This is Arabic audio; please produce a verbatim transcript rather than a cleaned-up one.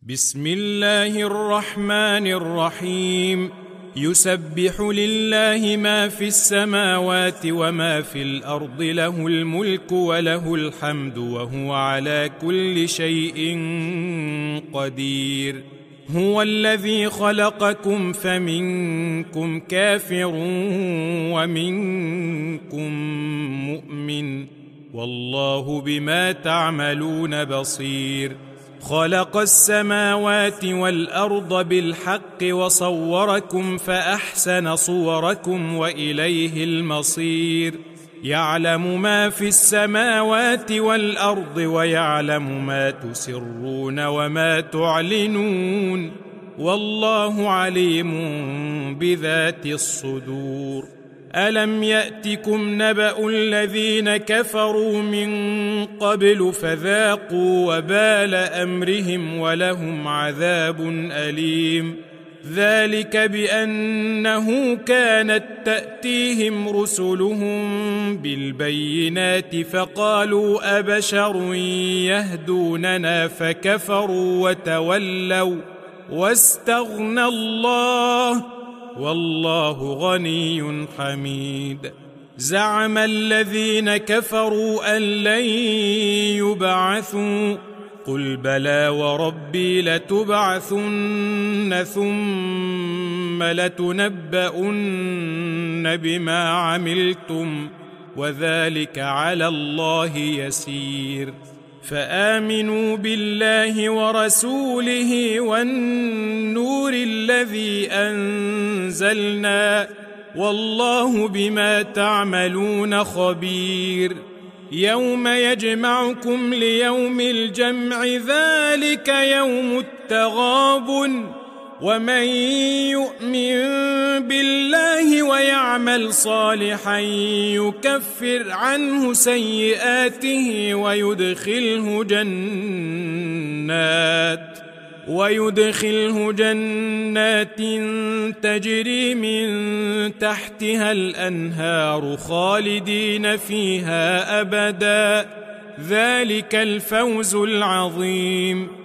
بسم الله الرحمن الرحيم. يسبح لله ما في السماوات وما في الأرض، له الملك وله الحمد وهو على كل شيء قدير. هو الذي خلقكم فمنكم كافر ومنكم مؤمن، والله بما تعملون بصير. خلق السماوات والأرض بالحق وصوركم فأحسن صوركم وإليه المصير. يعلم ما في السماوات والأرض ويعلم ما تسرون وما تعلنون، والله عليم بذات الصدور. ألم يأتكم نبأ الذين كفروا من قبل فذاقوا وبال أمرهم ولهم عذاب أليم. ذلك بأنه كانت تأتيهم رسلهم بالبينات فقالوا أبشر يهدوننا فكفروا وتولوا واستغنى الله، والله غني حميد. زعم الذين كفروا أن لن يبعثوا، قل بلى وربي لتبعثن ثم لتنبؤن بما عملتم وذلك على الله يسير. فآمنوا بالله ورسوله والنور الذي أنزلنا، والله بما تعملون خبير. يوم يجمعكم ليوم الجمع، ذلك يوم التغابن. ومن يؤمن بالله ويعمل صالحا يكفر عنه سيئاته ويدخله جنات ويدخله جنات تجري من تحتها الأنهار خالدين فيها أبدا، ذلك الفوز العظيم.